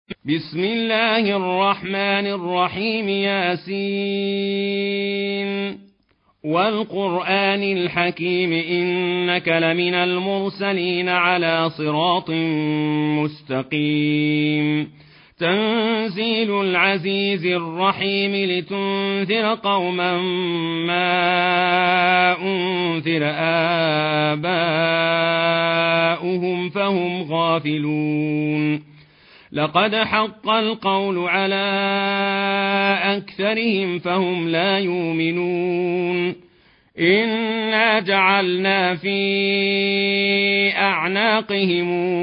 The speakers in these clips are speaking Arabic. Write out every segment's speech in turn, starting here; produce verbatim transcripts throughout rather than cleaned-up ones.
بسم الله الرحمن الرحيم. ياسين والقرآن الحكيم إنك لمن المرسلين على صراط مستقيم. تنزيل العزيز الرحيم لتنذر قوما ما أنذر آباؤهم فهم غافلون. لقد حق القول على أكثرهم فهم لا يؤمنون. إنا جعلنا في أعناقهم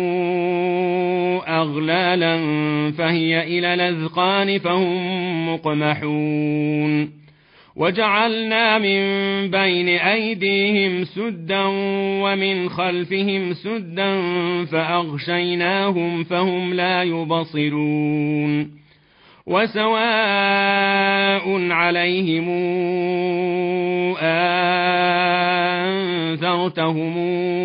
أغلالا فهي إلى الأذقان فهم مقمحون. وجعلنا من بين أيديهم سدا ومن خلفهم سدا فأغشيناهم فهم لا يبصرون. وسواء عليهم أنذرتهم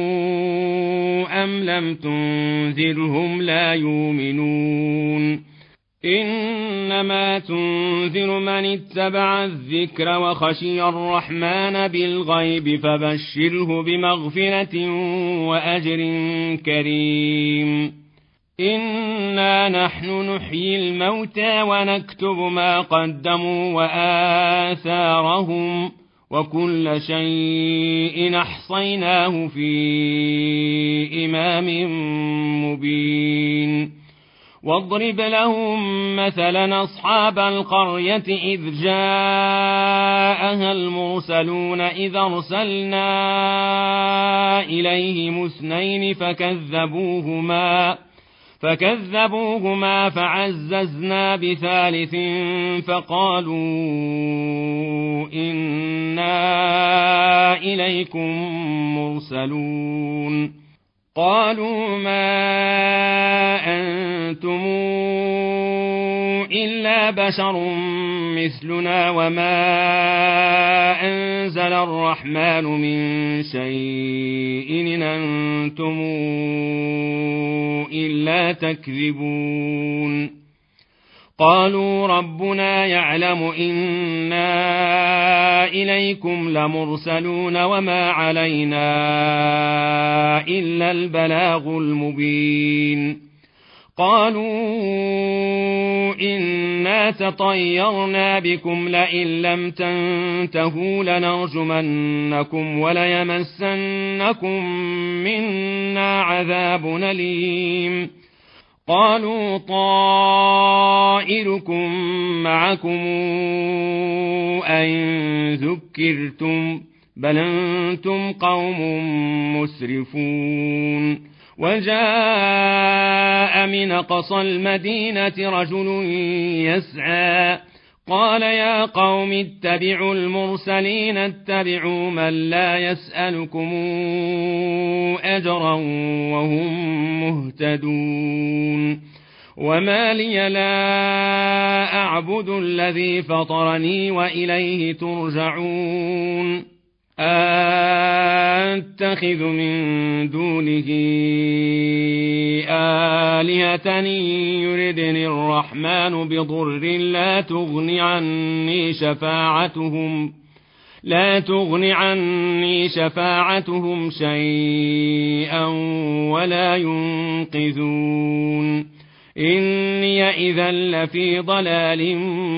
أم لم تنذرهم لا يؤمنون. إنما تنذر من اتبع الذكر وخشي الرحمن بالغيب فبشره بمغفرة وأجر كريم. إنا نحن نحيي الموتى ونكتب ما قدموا وآثارهم وكل شيء أحصيناه في إمام مبين. واضرب لهم مثلا أصحاب القرية إذ جاءها المرسلون إذ أرسلنا إليهم اثنين فكذبوهما فكذبوهما فعززنا بثالث فقالوا إنا إليكم مرسلون. قالوا ما أنتم إلا بشر مثلنا وما أنزل الرحمن من شيء إن أنتم إلا تكذبون. قالوا ربنا يعلم إنا إليكم لمرسلون وما علينا إلا البلاغ المبين. قالوا إنا تطيرنا بكم لئن لم تنتهوا لنرجمنكم وليمسنكم منا عذاب أليم. قالوا طائركم معكم أئن ذكرتم بل أنتم قوم مسرفون. وجاء من أقصى المدينة رجل يسعى قال يا قوم اتبعوا المرسلين اتبعوا من لا يسألكم أجرا وهم مهتدون. وما لي لا أعبد الذي فطرني وإليه ترجعون. أتخذ من دونه آلهة يردني الرحمن بضر لا تغن عني شفاعتهم لا تغن عني شفاعتهم شيئا ولا ينقذون. إني إذا لفي ضلال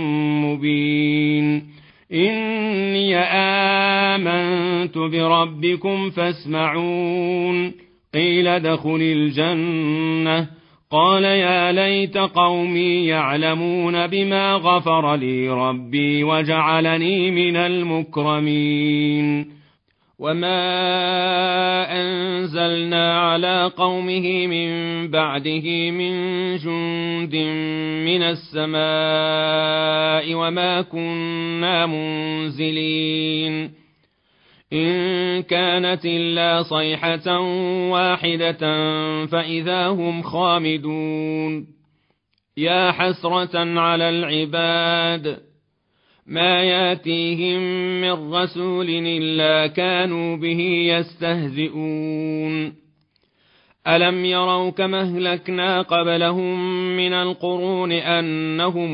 مبين. إني آمنت بربكم فاسمعون. قيل ادخل الجنة قال يا ليت قومي يعلمون بما غفر لي ربي وجعلني من المكرمين. وما أنزلنا على قومه من بعده من جند من السماء وما كنا منزلين. إن كانت إلا صيحة واحدة فإذا هم خامدون. يا حسرة على العباد ما ياتيهم من رسول إلا كانوا به يستهزئون. ألم يروا كما أهلكنا قبلهم من القرون أنهم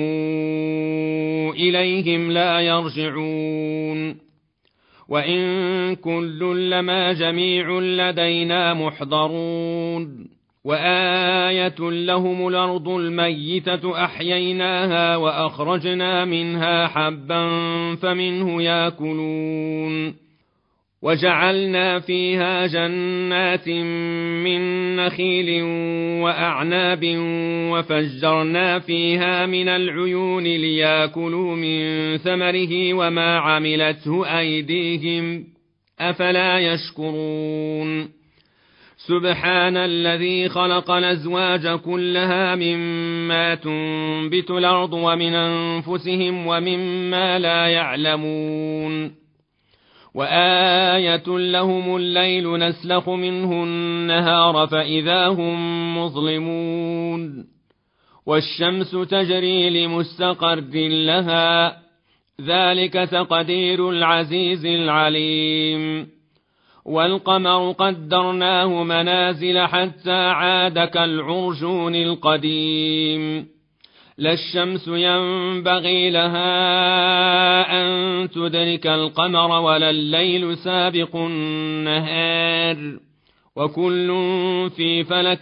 إليهم لا يرجعون وإن كل لما جميع لدينا محضرون وآية لهم الأرض الميتة أحييناها وأخرجنا منها حبا فمنه يأكلون وجعلنا فيها جنات من نخيل وأعناب وفجرنا فيها من العيون ليأكلوا من ثمره وما عملته أيديهم أفلا يشكرون سبحان الذي خلق الأزواج كلها مما تنبت الأرض ومن أنفسهم ومما لا يعلمون وآية لهم الليل نسلخ منه النهار فإذا هم مظلمون والشمس تجري لمستقر لها ذلك تقدير العزيز العليم والقمر قدرناه منازل حتى عاد كالعرجون القديم لا الشمس ينبغي لها أن تدرك القمر ولا الليل سابق النهار وكل في فلك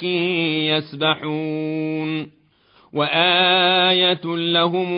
يسبحون وآية لهم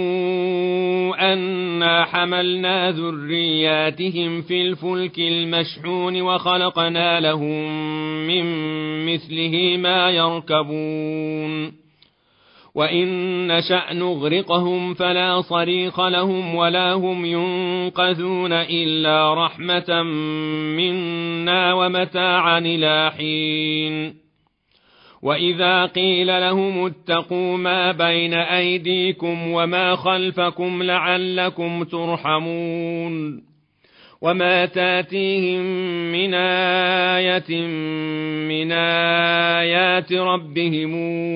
أنا حملنا ذرياتهم في الفلك المشحون وخلقنا لهم من مثله ما يركبون وإن نشأ نغرقهم فلا صريخ لهم ولا هم ينقذون إلا رحمة منا ومتاعا إلى حين وإذا قيل لهم اتقوا ما بين أيديكم وما خلفكم لعلكم ترحمون وما تاتيهم من آية من آيات ربهم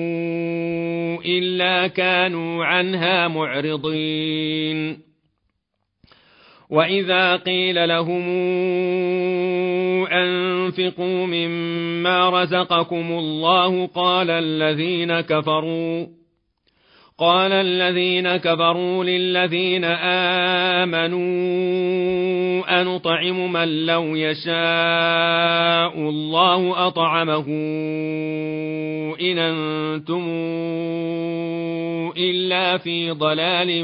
إلا كانوا عنها معرضين وإذا قيل لهم أنفقوا مما رزقكم الله قال الذين كفروا قال الذين كفروا للذين آمنوا أنطعم من لو يشاء الله أطعمه إن أنتم إلا في ضلال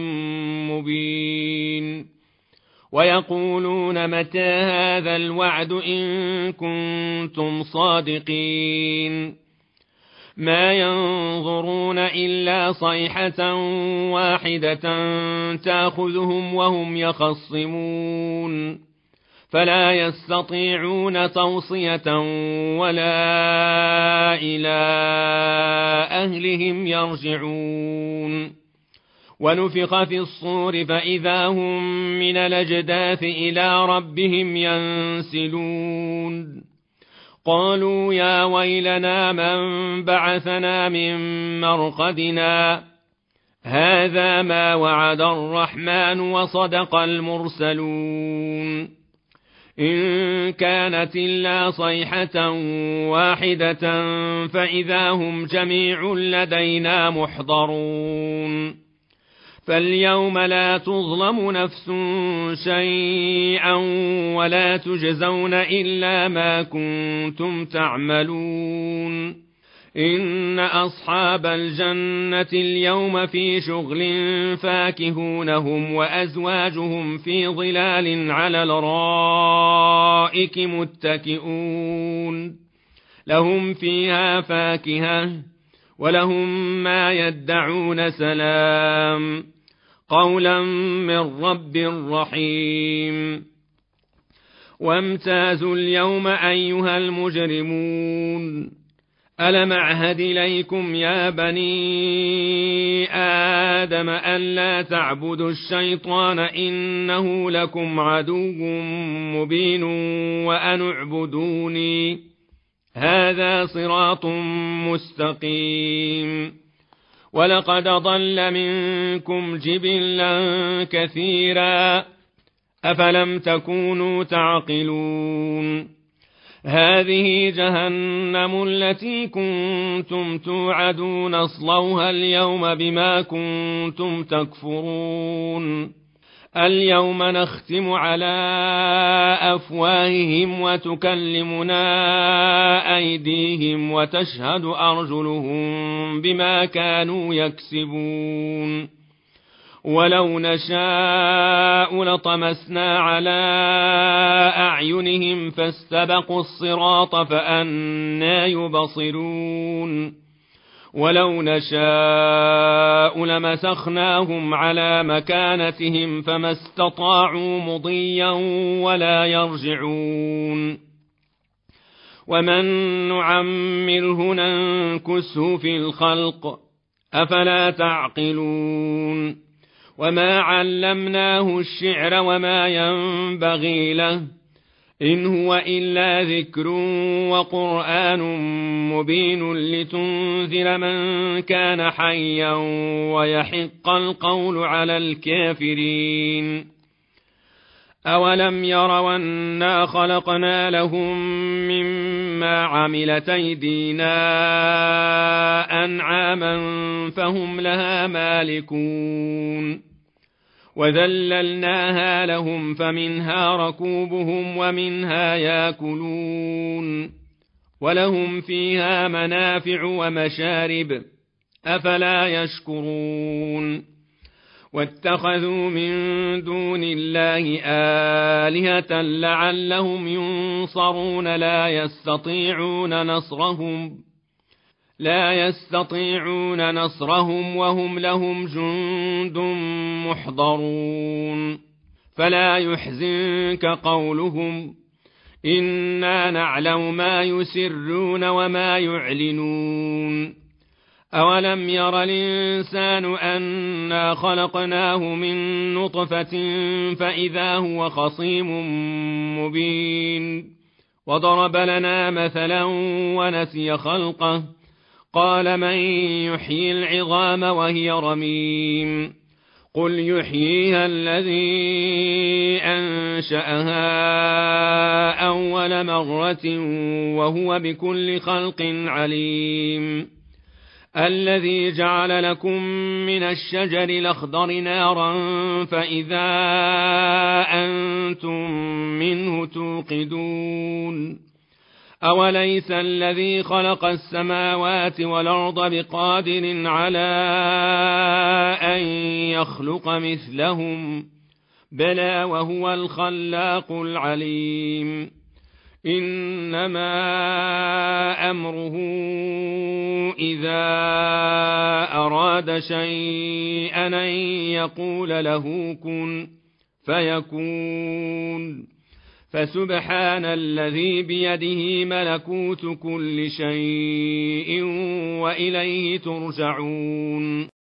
مبين ويقولون متى هذا الوعد إن كنتم صادقين ما ينظرون إلا صيحة واحدة تأخذهم وهم يخصمون فلا يستطيعون توصية ولا إلى أهلهم يرجعون ونفخ في الصور فإذا هم من الأجداث إلى ربهم ينسلون قالوا يا ويلنا من بعثنا من مرقدنا هذا ما وعد الرحمن وصدق المرسلون إن كانت إلا صيحة واحدة فإذا هم جميع لدينا محضرون فاليوم لا تظلم نفس شيئا ولا تجزون إلا ما كنتم تعملون إن أصحاب الجنة اليوم في شغل فاكهون هم وأزواجهم في ظلال على الأرائك متكئون لهم فيها فاكهة ولهم ما يدعون سلام قولا من رب رحيم وامتازوا اليوم أيها المجرمون ألم أعهد إليكم يا بني آدم ألا تعبدوا الشيطان إنه لكم عدو مبين وأن اعبدوني هذا صراط مستقيم ولقد ضل منكم جبلا كثيرا أفلم تكونوا تعقلون هذه جهنم التي كنتم توعدون اصلوها اليوم بما كنتم تكفرون اليوم نختم على أفواههم وتكلمنا أيديهم وتشهد أرجلهم بما كانوا يكسبون ولو نشاء لطمسنا على أعينهم فاستبقوا الصراط فأنى يبصرون ولو نشاء لمسخناهم على مكانتهم فما استطاعوا مضيا ولا يرجعون ومن نعمره ننكسه في الخلق أفلا تعقلون وما علمناه الشعر وما ينبغي له إن هو إلا ذكر وقرآن مبين لتنذر من كان حيا ويحق القول على الكافرين أولم يروا أنا خلقنا لهم مما عملت أيدينا أنعاما فهم لها مالكون وذللناها لهم فمنها ركوبهم ومنها ياكلون ولهم فيها منافع ومشارب أفلا يشكرون واتخذوا من دون الله آلهة لعلهم ينصرون لا يستطيعون نصرهم لا يستطيعون نصرهم وهم لهم جند محضرون فلا يحزنك قولهم إنا نعلم ما يسرون وما يعلنون أولم ير الإنسان أنا خلقناه من نطفة فإذا هو خصيم مبين وضرب لنا مثلا ونسي خلقه قال من يحيي العظام وهي رميم قل يحييها الذي أنشأها أول مرة وهو بكل خلق عليم الذي جعل لكم من الشجر الأخضر نارا فإذا أنتم منه توقدون أوليس الذي خلق السماوات والأرض بقادر على أن يخلق مثلهم بلى وهو الخلاق العليم إنما أمره إذا أراد شيئا أن يقول له كن فيكون فسبحان الذي بيده ملكوت كل شيء وإليه ترجعون